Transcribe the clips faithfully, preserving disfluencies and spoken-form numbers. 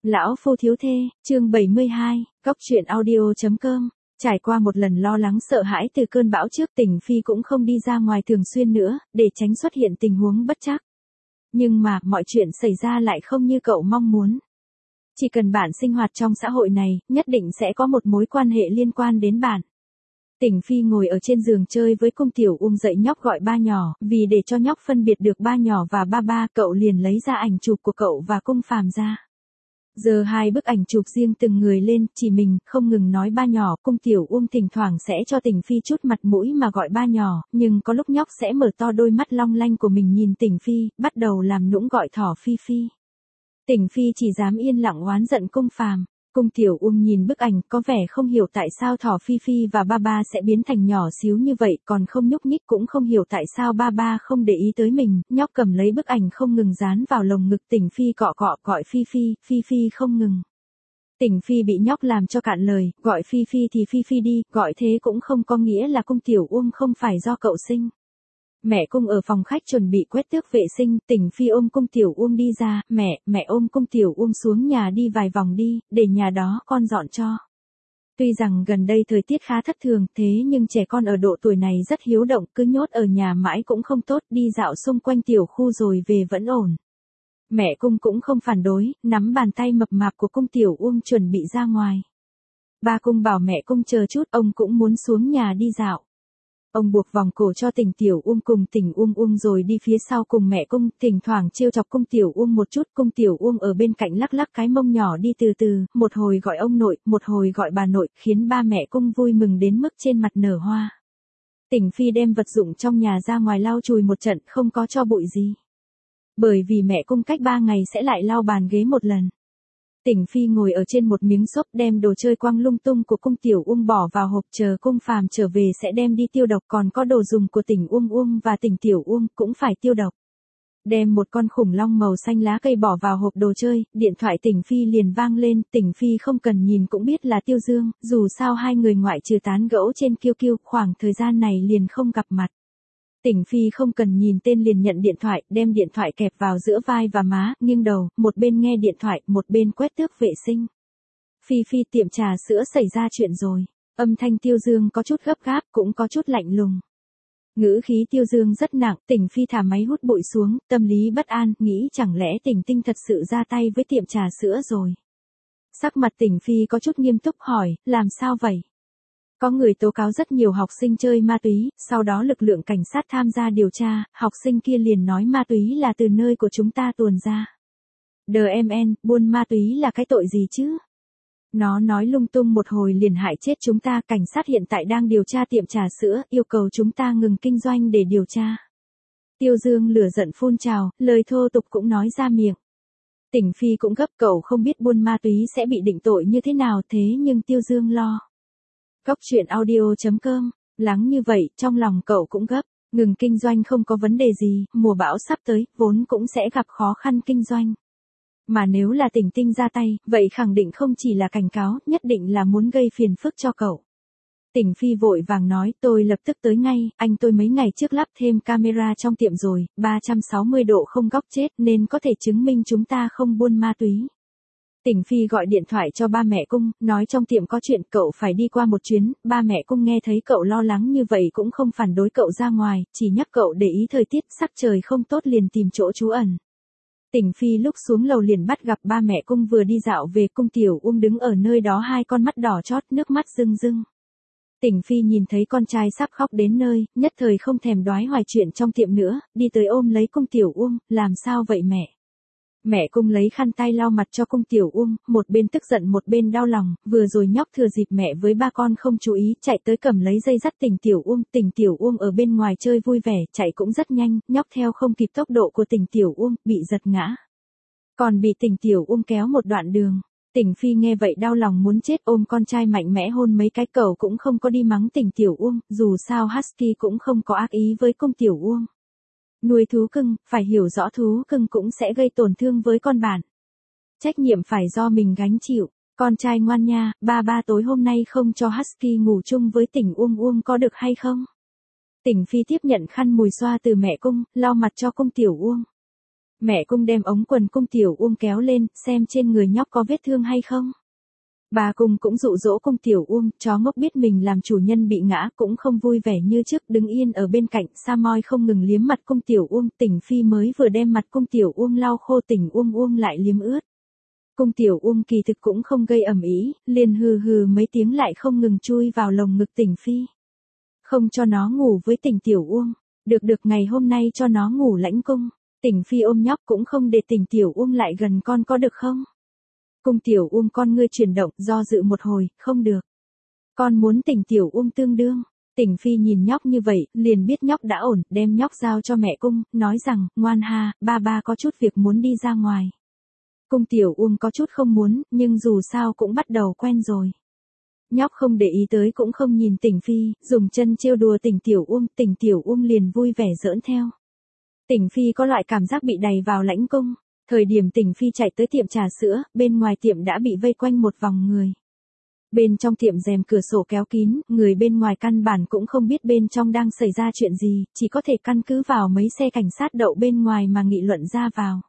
Lão phu thiếu thê, chương bảy mươi hai, góc truyện audio.com. Trải qua một lần lo lắng sợ hãi từ cơn bão trước, Tỉnh Phi cũng không đi ra ngoài thường xuyên nữa, để tránh xuất hiện tình huống bất trắc. Nhưng mà, mọi chuyện xảy ra lại không như cậu mong muốn. Chỉ cần bạn sinh hoạt trong xã hội này, nhất định sẽ có một mối quan hệ liên quan đến bạn. Tỉnh Phi ngồi ở trên giường chơi với cung Tiểu Uông, dạy nhóc gọi ba nhỏ, vì để cho nhóc phân biệt được ba nhỏ và ba ba, cậu liền lấy ra ảnh chụp của cậu và cung Phàm ra. Giờ hai bức ảnh chụp riêng từng người lên, chỉ mình, không ngừng nói ba nhỏ, cung Tiểu Uông thỉnh thoảng sẽ cho Tỉnh Phi chút mặt mũi mà gọi ba nhỏ, nhưng có lúc nhóc sẽ mở to đôi mắt long lanh của mình nhìn Tỉnh Phi, bắt đầu làm nũng gọi thỏ Phi Phi. Tỉnh Phi chỉ dám yên lặng oán giận cung Phàm. Cung Tiểu Uông nhìn bức ảnh, có vẻ không hiểu tại sao thỏ Phi Phi và ba ba sẽ biến thành nhỏ xíu như vậy, còn không nhúc nhích, cũng không hiểu tại sao ba ba không để ý tới mình. Nhóc cầm lấy bức ảnh không ngừng dán vào lồng ngực Tỉnh Phi, cọ cọ gọi Phi Phi, Phi Phi không ngừng. Tỉnh Phi bị nhóc làm cho cạn lời, gọi Phi Phi thì Phi Phi đi, gọi thế cũng không có nghĩa là cung Tiểu Uông không phải do cậu sinh. Mẹ cung ở phòng khách chuẩn bị quét tước vệ sinh, Tỉnh Phi ôm cung Tiểu Uông đi ra, mẹ, mẹ ôm cung Tiểu Uông xuống nhà đi vài vòng đi, để nhà đó con dọn cho. Tuy rằng gần đây thời tiết khá thất thường, thế nhưng trẻ con ở độ tuổi này rất hiếu động, cứ nhốt ở nhà mãi cũng không tốt, đi dạo xung quanh tiểu khu rồi về vẫn ổn. Mẹ cung cũng không phản đối, nắm bàn tay mập mạp của cung Tiểu Uông chuẩn bị ra ngoài. Ba cung bảo mẹ cung chờ chút, ông cũng muốn xuống nhà đi dạo. Ông buộc vòng cổ cho Tỉnh Tiểu Uông cùng Tỉnh Uông Uông rồi đi phía sau cùng mẹ cung, thỉnh thoảng trêu chọc cung Tiểu Uông một chút. Cung Tiểu Uông ở bên cạnh lắc lắc cái mông nhỏ đi từ từ, một hồi gọi ông nội, một hồi gọi bà nội, khiến ba mẹ cung vui mừng đến mức trên mặt nở hoa. Tỉnh Phi đem vật dụng trong nhà ra ngoài lau chùi một trận, không có cho bụi gì. Bởi vì mẹ cung cách ba ngày sẽ lại lau bàn ghế một lần. Tỉnh Phi ngồi ở trên một miếng xốp, đem đồ chơi quăng lung tung của cung Tiểu Uông bỏ vào hộp, chờ cung Phàm trở về sẽ đem đi tiêu độc, còn có đồ dùng của Tỉnh Uông Uông và Tỉnh Tiểu Uông cũng phải tiêu độc. Đem một con khủng long màu xanh lá cây bỏ vào hộp đồ chơi, điện thoại Tỉnh Phi liền vang lên, Tỉnh Phi không cần nhìn cũng biết là Tiêu Dương, dù sao hai người ngoại trừ tán gẫu trên Q Q, khoảng thời gian này liền không gặp mặt. Tỉnh Phi không cần nhìn tên liền nhận điện thoại, đem điện thoại kẹp vào giữa vai và má, nghiêng đầu, một bên nghe điện thoại, một bên quét tước vệ sinh. Phi Phi, tiệm trà sữa xảy ra chuyện rồi. Âm thanh Tiêu Dương có chút gấp gáp, cũng có chút lạnh lùng. Ngữ khí Tiêu Dương rất nặng, Tỉnh Phi thả máy hút bụi xuống, tâm lý bất an, nghĩ chẳng lẽ Tỉnh Tinh thật sự ra tay với tiệm trà sữa rồi. Sắc mặt Tỉnh Phi có chút nghiêm túc hỏi, làm sao vậy? Có người tố cáo rất nhiều học sinh chơi ma túy, sau đó lực lượng cảnh sát tham gia điều tra, học sinh kia liền nói ma túy là từ nơi của chúng ta tuồn ra. đê em en, buôn ma túy là cái tội gì chứ? Nó nói lung tung một hồi liền hại chết chúng ta, cảnh sát hiện tại đang điều tra tiệm trà sữa, yêu cầu chúng ta ngừng kinh doanh để điều tra. Tiêu Dương lửa giận phun trào, lời thô tục cũng nói ra miệng. Tỉnh Phi cũng gấp, cậu không biết buôn ma túy sẽ bị định tội như thế nào, thế nhưng Tiêu Dương lo. Góc truyện audio.com, lắng như vậy, trong lòng cậu cũng gấp, ngừng kinh doanh không có vấn đề gì, mùa bão sắp tới, vốn cũng sẽ gặp khó khăn kinh doanh. Mà nếu là Tỉnh Tinh ra tay, vậy khẳng định không chỉ là cảnh cáo, nhất định là muốn gây phiền phức cho cậu. Tỉnh Phi vội vàng nói, tôi lập tức tới ngay, anh tôi mấy ngày trước lắp thêm camera trong tiệm rồi, ba trăm sáu mươi độ không góc chết nên có thể chứng minh chúng ta không buôn ma túy. Tỉnh Phi gọi điện thoại cho ba mẹ cung, nói trong tiệm có chuyện cậu phải đi qua một chuyến, ba mẹ cung nghe thấy cậu lo lắng như vậy cũng không phản đối cậu ra ngoài, chỉ nhắc cậu để ý thời tiết, sắc trời không tốt liền tìm chỗ trú ẩn. Tỉnh Phi lúc xuống lầu liền bắt gặp ba mẹ cung vừa đi dạo về, cung Tiểu Uông đứng ở nơi đó hai con mắt đỏ chót, nước mắt rưng rưng. Tỉnh Phi nhìn thấy con trai sắp khóc đến nơi, nhất thời không thèm đoái hoài chuyện trong tiệm nữa, đi tới ôm lấy cung Tiểu Uông, làm sao vậy mẹ? Mẹ cung lấy khăn tay lau mặt cho cung Tiểu Uông, một bên tức giận một bên đau lòng, vừa rồi nhóc thừa dịp mẹ với ba con không chú ý, chạy tới cầm lấy dây dắt Tỉnh Tiểu Uông, Tỉnh Tiểu Uông ở bên ngoài chơi vui vẻ, chạy cũng rất nhanh, nhóc theo không kịp tốc độ của Tỉnh Tiểu Uông, bị giật ngã. Còn bị Tỉnh Tiểu Uông kéo một đoạn đường. Tỉnh Phi nghe vậy đau lòng muốn chết, ôm con trai mạnh mẽ hôn mấy cái, cậu cũng không có đi mắng Tỉnh Tiểu Uông, dù sao Husky cũng không có ác ý với cung Tiểu Uông. Nuôi thú cưng, phải hiểu rõ thú cưng cũng sẽ gây tổn thương với con bạn. Trách nhiệm phải do mình gánh chịu. Con trai ngoan nha, ba ba tối hôm nay không cho Husky ngủ chung với Tỉnh Uông Uông có được hay không? Tỉnh Phi tiếp nhận khăn mùi xoa từ mẹ cung, lau mặt cho cung Tiểu Uông. Mẹ Cung đem ống quần Cung Tiểu Uông kéo lên, xem trên người nhóc có vết thương hay không. Bà Cung cũng dụ dỗ Cung Tiểu Uông, chó ngốc biết mình làm chủ nhân bị ngã cũng không vui vẻ như trước, đứng yên ở bên cạnh, Sa Moi không ngừng liếm mặt Cung Tiểu Uông, Tỉnh Phi mới vừa đem mặt Cung Tiểu Uông lau khô, Tỉnh Uông Uông lại liếm ướt. Cung Tiểu Uông kỳ thực cũng không gây ầm ĩ, liền hừ hừ mấy tiếng lại không ngừng chui vào lồng ngực Tỉnh Phi. Không cho nó ngủ với Tỉnh Tiểu Uông, được được ngày hôm nay cho nó ngủ lãnh cung. Tỉnh Phi ôm nhóc cũng không để Tỉnh Tiểu Uông lại gần con có được không? Cung Tiểu Uông con ngươi chuyển động, do dự một hồi, không được. Con muốn Tỉnh Tiểu Uông tương đương. Tỉnh Phi nhìn nhóc như vậy, liền biết nhóc đã ổn, đem nhóc giao cho mẹ Cung, nói rằng, ngoan ha, ba ba có chút việc muốn đi ra ngoài. Cung Tiểu Uông có chút không muốn, nhưng dù sao cũng bắt đầu quen rồi. Nhóc không để ý tới cũng không nhìn Tỉnh Phi, dùng chân trêu đùa Tỉnh Tiểu Uông, Tỉnh Tiểu Uông liền vui vẻ giỡn theo. Tỉnh Phi có loại cảm giác bị đày vào lãnh cung. Thời điểm Tỉnh Phi chạy tới tiệm trà sữa, bên ngoài tiệm đã bị vây quanh một vòng người. Bên trong tiệm rèm cửa sổ kéo kín, người bên ngoài căn bản cũng không biết bên trong đang xảy ra chuyện gì, chỉ có thể căn cứ vào mấy xe cảnh sát đậu bên ngoài mà nghị luận ra vào.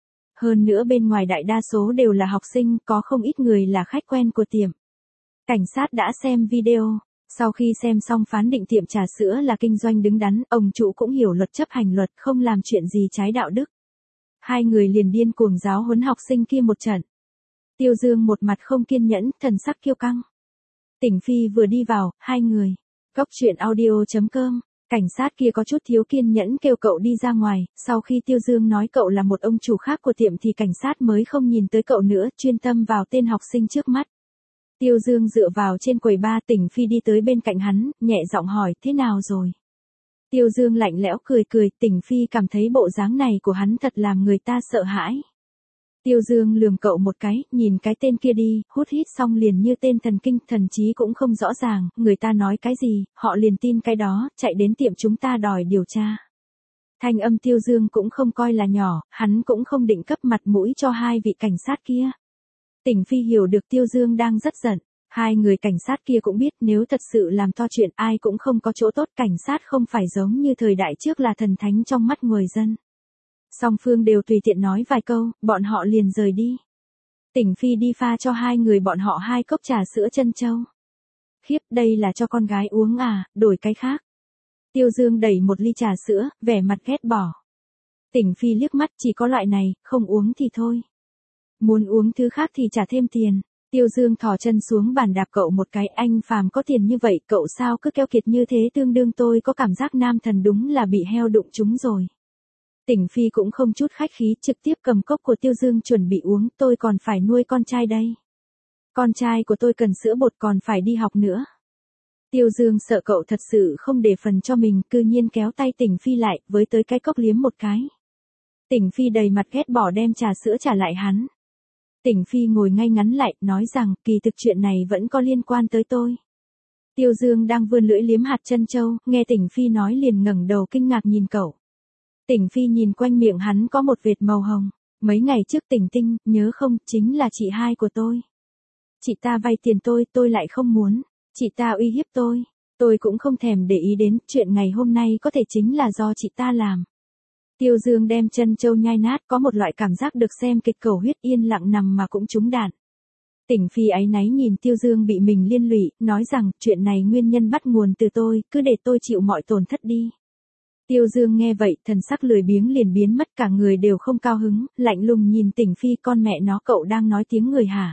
Hơn nữa bên ngoài đại đa số đều là học sinh, có không ít người là khách quen của tiệm. Cảnh sát đã xem video, sau khi xem xong phán định tiệm trà sữa là kinh doanh đứng đắn, ông chủ cũng hiểu luật chấp hành luật, không làm chuyện gì trái đạo đức. Hai người liền điên cuồng giáo huấn học sinh kia một trận. Tiêu Dương một mặt không kiên nhẫn, thần sắc kiêu căng. Tỉnh Phi vừa đi vào, hai người. Góc truyện audio chấm com. Cảnh sát kia có chút thiếu kiên nhẫn kêu cậu đi ra ngoài, sau khi Tiêu Dương nói cậu là một ông chủ khác của tiệm thì cảnh sát mới không nhìn tới cậu nữa, chuyên tâm vào tên học sinh trước mắt. Tiêu Dương dựa vào trên quầy bar, Tỉnh Phi đi tới bên cạnh hắn, nhẹ giọng hỏi, thế nào rồi? Tiêu Dương lạnh lẽo cười cười, Tỉnh Phi cảm thấy bộ dáng này của hắn thật làm người ta sợ hãi. Tiêu Dương lườm cậu một cái, nhìn cái tên kia đi, hút hít xong liền như tên thần kinh, thần trí cũng không rõ ràng, người ta nói cái gì, họ liền tin cái đó, chạy đến tiệm chúng ta đòi điều tra. Thanh âm Tiêu Dương cũng không coi là nhỏ, hắn cũng không định cấp mặt mũi cho hai vị cảnh sát kia. Tỉnh Phi hiểu được Tiêu Dương đang rất giận. Hai người cảnh sát kia cũng biết nếu thật sự làm to chuyện ai cũng không có chỗ tốt, cảnh sát không phải giống như thời đại trước là thần thánh trong mắt người dân. Song phương đều tùy tiện nói vài câu, bọn họ liền rời đi. Tỉnh Phi đi pha cho hai người bọn họ hai cốc trà sữa trân châu. Khiếp, đây là cho con gái uống à, đổi cái khác. Tiêu Dương đẩy một ly trà sữa, vẻ mặt ghét bỏ. Tỉnh Phi liếc mắt, chỉ có loại này, không uống thì thôi. Muốn uống thứ khác thì trả thêm tiền. Tiêu Dương thò chân xuống bàn đạp cậu một cái, anh Phàm có tiền như vậy, cậu sao cứ keo kiệt như thế, tương đương tôi có cảm giác nam thần đúng là bị heo đụng trúng rồi. Tỉnh Phi cũng không chút khách khí, trực tiếp cầm cốc của Tiêu Dương chuẩn bị uống, tôi còn phải nuôi con trai đây. Con trai của tôi cần sữa bột còn phải đi học nữa. Tiêu Dương sợ cậu thật sự không để phần cho mình, cư nhiên kéo tay Tỉnh Phi lại, với tới cái cốc liếm một cái. Tỉnh Phi đầy mặt ghét bỏ đem trà sữa trả lại hắn. Tỉnh Phi ngồi ngay ngắn lại, nói rằng, kỳ thực chuyện này vẫn có liên quan tới tôi. Tiêu Dương đang vươn lưỡi liếm hạt trân châu, nghe Tỉnh Phi nói liền ngẩng đầu kinh ngạc nhìn cậu. Tỉnh Phi nhìn quanh miệng hắn có một vệt màu hồng. Mấy ngày trước Tỉnh Tinh, nhớ không, chính là chị hai của tôi. Chị ta vay tiền tôi, tôi lại không muốn. Chị ta uy hiếp tôi. Tôi cũng không thèm để ý đến, chuyện ngày hôm nay có thể chính là do chị ta làm. Tiêu Dương đem chân châu nhai nát, có một loại cảm giác được xem kịch cầu huyết, yên lặng nằm mà cũng trúng đạn. Tỉnh Phi áy náy nhìn Tiêu Dương bị mình liên lụy, nói rằng, chuyện này nguyên nhân bắt nguồn từ tôi, cứ để tôi chịu mọi tổn thất đi. Tiêu Dương nghe vậy, thần sắc lười biếng liền biến mất, cả người đều không cao hứng, lạnh lùng nhìn Tỉnh Phi, con mẹ nó, cậu đang nói tiếng người hả?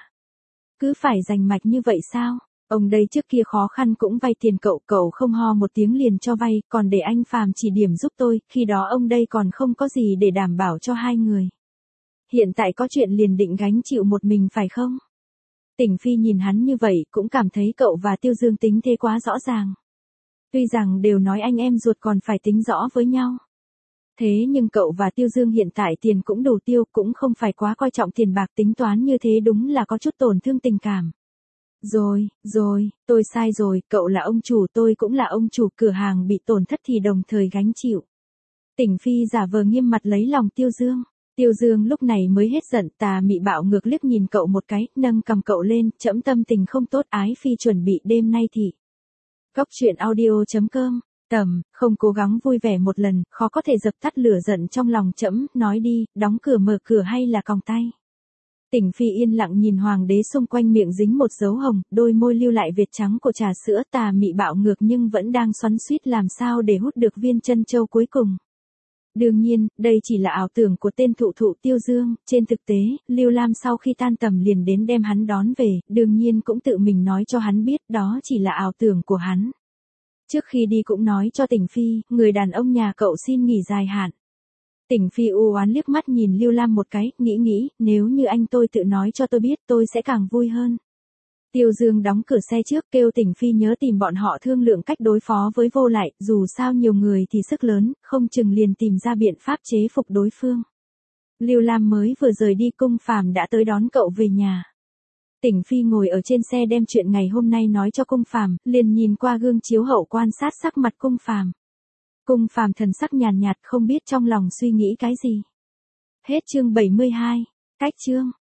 Cứ phải rành mạch như vậy sao? Ông đây trước kia khó khăn cũng vay tiền cậu, cậu không ho một tiếng liền cho vay, còn để anh Phàm chỉ điểm giúp tôi, khi đó ông đây còn không có gì để đảm bảo cho hai người. Hiện tại có chuyện liền định gánh chịu một mình phải không? Tỉnh Phi nhìn hắn như vậy, cũng cảm thấy cậu và Tiêu Dương tính thế quá rõ ràng. Tuy rằng đều nói anh em ruột còn phải tính rõ với nhau. Thế nhưng cậu và Tiêu Dương hiện tại tiền cũng đủ tiêu, cũng không phải quá coi trọng tiền bạc, tính toán như thế đúng là có chút tổn thương tình cảm. Rồi, rồi, tôi sai rồi, cậu là ông chủ, tôi cũng là ông chủ, cửa hàng bị tổn thất thì đồng thời gánh chịu. Tỉnh Phi giả vờ nghiêm mặt lấy lòng Tiêu Dương. Tiêu Dương lúc này mới hết giận, tà mị bạo ngược liếc nhìn cậu một cái, nâng cầm cậu lên, trẫm tâm tình không tốt, Ái Phi chuẩn bị đêm nay thị. Góc truyện audio chấm com Tầm, không cố gắng vui vẻ một lần, khó có thể dập tắt lửa giận trong lòng trẫm, nói đi, đóng cửa mở cửa hay là còng tay. Tỉnh Phi yên lặng nhìn hoàng đế xung quanh miệng dính một dấu hồng, đôi môi lưu lại vệt trắng của trà sữa, tà mị bạo ngược nhưng vẫn đang xoắn xuýt làm sao để hút được viên chân châu cuối cùng. Đương nhiên, đây chỉ là ảo tưởng của tên thụ thụ Tiêu Dương, trên thực tế, Lưu Lam sau khi tan tầm liền đến đem hắn đón về, đương nhiên cũng tự mình nói cho hắn biết đó chỉ là ảo tưởng của hắn. Trước khi đi cũng nói cho Tỉnh Phi, người đàn ông nhà cậu xin nghỉ dài hạn. Tỉnh Phi u oán liếc mắt nhìn Lưu Lam một cái, nghĩ nghĩ, nếu như anh tôi tự nói cho tôi biết tôi sẽ càng vui hơn. Tiêu Dương đóng cửa xe trước kêu Tỉnh Phi nhớ tìm bọn họ thương lượng cách đối phó với Vô Lại, dù sao nhiều người thì sức lớn, không chừng liền tìm ra biện pháp chế phục đối phương. Lưu Lam mới vừa rời đi Cung Phàm đã tới đón cậu về nhà. Tỉnh Phi ngồi ở trên xe đem chuyện ngày hôm nay nói cho Cung Phàm, liền nhìn qua gương chiếu hậu quan sát sắc mặt Cung Phàm. Cung Phàm thần sắc nhàn nhạt không biết trong lòng suy nghĩ cái gì. Hết chương bảy mươi hai, cách chương.